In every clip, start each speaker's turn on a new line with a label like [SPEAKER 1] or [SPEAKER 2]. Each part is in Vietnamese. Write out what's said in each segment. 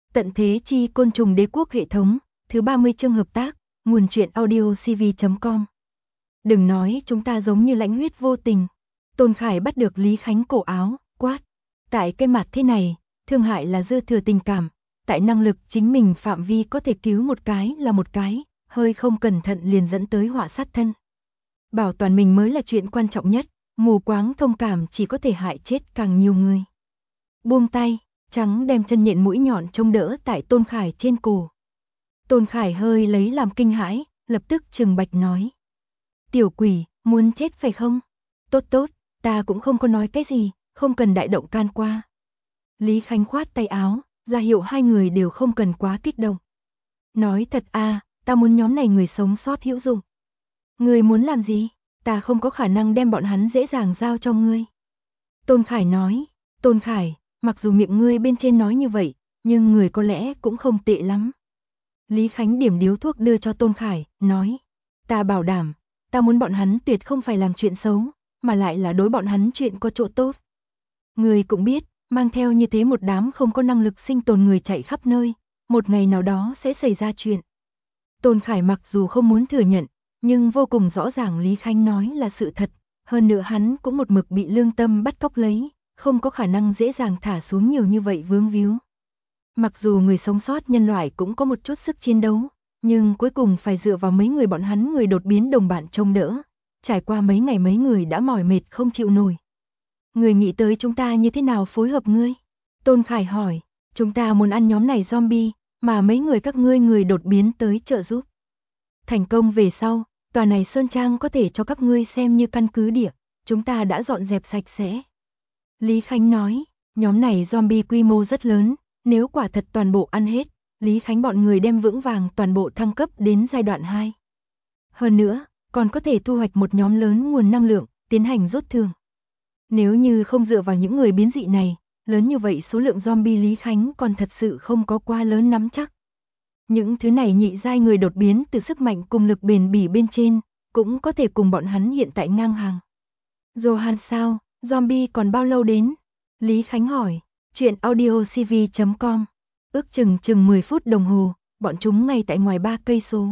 [SPEAKER 1] Tận thế chi côn trùng đế quốc hệ thống, thứ 30 chương hợp tác, nguồn truyện audio cv.com. Đừng nói chúng ta giống như lãnh huyết vô tình. Tôn Khải bắt được Lý Khánh cổ áo, quát. Tại cái mặt thế này, thương hại là dư thừa tình cảm, tại năng lực chính mình phạm vi có thể cứu một cái là một cái, hơi không cẩn thận liền dẫn tới họa sát thân. Bảo toàn mình mới là chuyện quan trọng nhất, mù quáng thông cảm chỉ có thể hại chết càng nhiều người. Buông tay. Trắng đem chân nhện mũi nhọn chống đỡ tại Tôn Khải trên cổ. Tôn Khải hơi lấy làm kinh hãi, lập tức trừng bạch nói. Tiểu quỷ, muốn chết phải không? Tốt tốt, ta cũng không có nói cái gì, không cần đại động can qua. Lý Khánh khoát tay áo, ra hiệu hai người đều không cần quá kích động. Nói thật ta muốn nhóm này người sống sót hữu dụng. Ngươi muốn làm gì? Ta không có khả năng đem bọn hắn dễ dàng giao cho ngươi. Tôn Khải nói. Tôn Khải, mặc dù miệng ngươi bên trên nói như vậy, nhưng người có lẽ cũng không tệ lắm. Lý Khánh điểm điếu thuốc đưa cho Tôn Khải, nói. Ta bảo đảm, ta muốn bọn hắn tuyệt không phải làm chuyện xấu, mà lại là đối bọn hắn chuyện có chỗ tốt. Ngươi cũng biết, mang theo như thế một đám không có năng lực sinh tồn người chạy khắp nơi, một ngày nào đó sẽ xảy ra chuyện. Tôn Khải mặc dù không muốn thừa nhận, nhưng vô cùng rõ ràng Lý Khánh nói là sự thật, hơn nữa hắn cũng một mực bị lương tâm bắt cóc lấy, không có khả năng dễ dàng thả xuống nhiều như vậy vướng víu. Mặc dù người sống sót nhân loại cũng có một chút sức chiến đấu, nhưng cuối cùng phải dựa vào mấy người bọn hắn người đột biến đồng bạn trông đỡ, trải qua mấy ngày mấy người đã mỏi mệt không chịu nổi. Người nghĩ tới chúng ta như thế nào phối hợp ngươi? Tôn Khải hỏi, chúng ta muốn ăn nhóm này zombie, mà mấy người các ngươi người đột biến tới trợ giúp. Thành công về sau, tòa này Sơn Trang có thể cho các ngươi xem như căn cứ địa, chúng ta đã dọn dẹp sạch sẽ. Lý Khánh nói, nhóm này zombie quy mô rất lớn, nếu quả thật toàn bộ ăn hết, Lý Khánh bọn người đem vững vàng toàn bộ thăng cấp đến giai đoạn 2. Hơn nữa, còn có thể thu hoạch một nhóm lớn nguồn năng lượng, tiến hành rút thưởng. Nếu như không dựa vào những người biến dị này, lớn như vậy số lượng zombie Lý Khánh còn thật sự không có quá lớn nắm chắc. Những thứ này nhị giai người đột biến từ sức mạnh cùng lực bền bỉ bên trên, cũng có thể cùng bọn hắn hiện tại ngang hàng. Johan sao, zombie còn bao lâu đến? Lý Khánh hỏi, chuyện audio cv.com. Ước chừng 10 phút đồng hồ, bọn chúng ngay tại ngoài 3 cây số.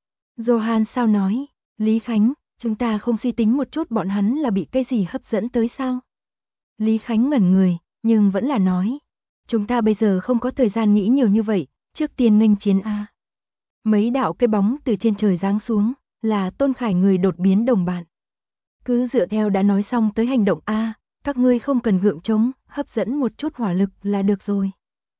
[SPEAKER 1] Johan sao nói, Lý Khánh, chúng ta không suy tính một chút bọn hắn là bị cái gì hấp dẫn tới sao? Lý Khánh ngẩn người, nhưng vẫn là nói, chúng ta bây giờ không có thời gian nghĩ nhiều như vậy, trước tiên nghênh chiến a. Mấy đạo cái bóng từ trên trời giáng xuống, là Tôn Khải người đột biến đồng bạn. Cứ dựa theo đã nói xong tới hành động a, các ngươi không cần gượng chống, hấp dẫn một chút hỏa lực là được rồi.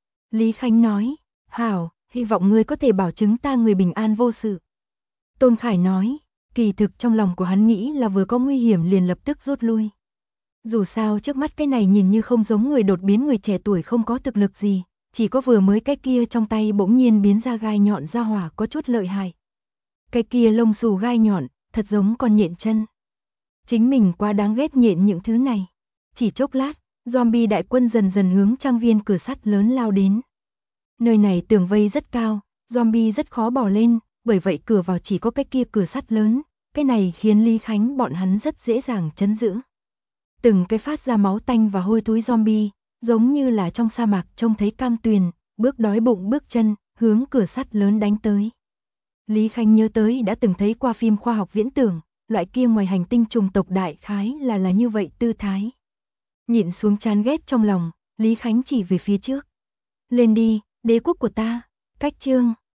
[SPEAKER 1] Lý Khánh nói, hảo, hy vọng ngươi có thể bảo chứng ta người bình an vô sự. Tôn Khải nói, kỳ thực trong lòng của hắn nghĩ là vừa có nguy hiểm liền lập tức rút lui. Dù sao trước mắt cái này nhìn như không giống người đột biến người trẻ tuổi không có thực lực gì, chỉ có vừa mới cái kia trong tay bỗng nhiên biến ra gai nhọn ra hỏa có chút lợi hại. Cái kia lông xù gai nhọn, thật giống con nhện chân. Chính mình quá đáng ghét nhện những thứ này. Chỉ chốc lát, zombie đại quân dần dần hướng trang viên cửa sắt lớn lao đến. Nơi này tường vây rất cao, zombie rất khó bỏ lên, bởi vậy cửa vào chỉ có cái kia cửa sắt lớn, cái này khiến Lý Khánh bọn hắn rất dễ dàng trấn giữ. Từng cái phát ra máu tanh và hôi thối zombie, giống như là trong sa mạc trông thấy cam tuyền, bước đói bụng bước chân, hướng cửa sắt lớn đánh tới. Lý Khánh nhớ tới đã từng thấy qua phim khoa học viễn tưởng, loại kia ngoài hành tinh trùng tộc đại khái là như vậy tư thái. Nhịn xuống chán ghét trong lòng, Lý Khánh chỉ về phía trước. Lên đi, đế quốc của ta, cách chương.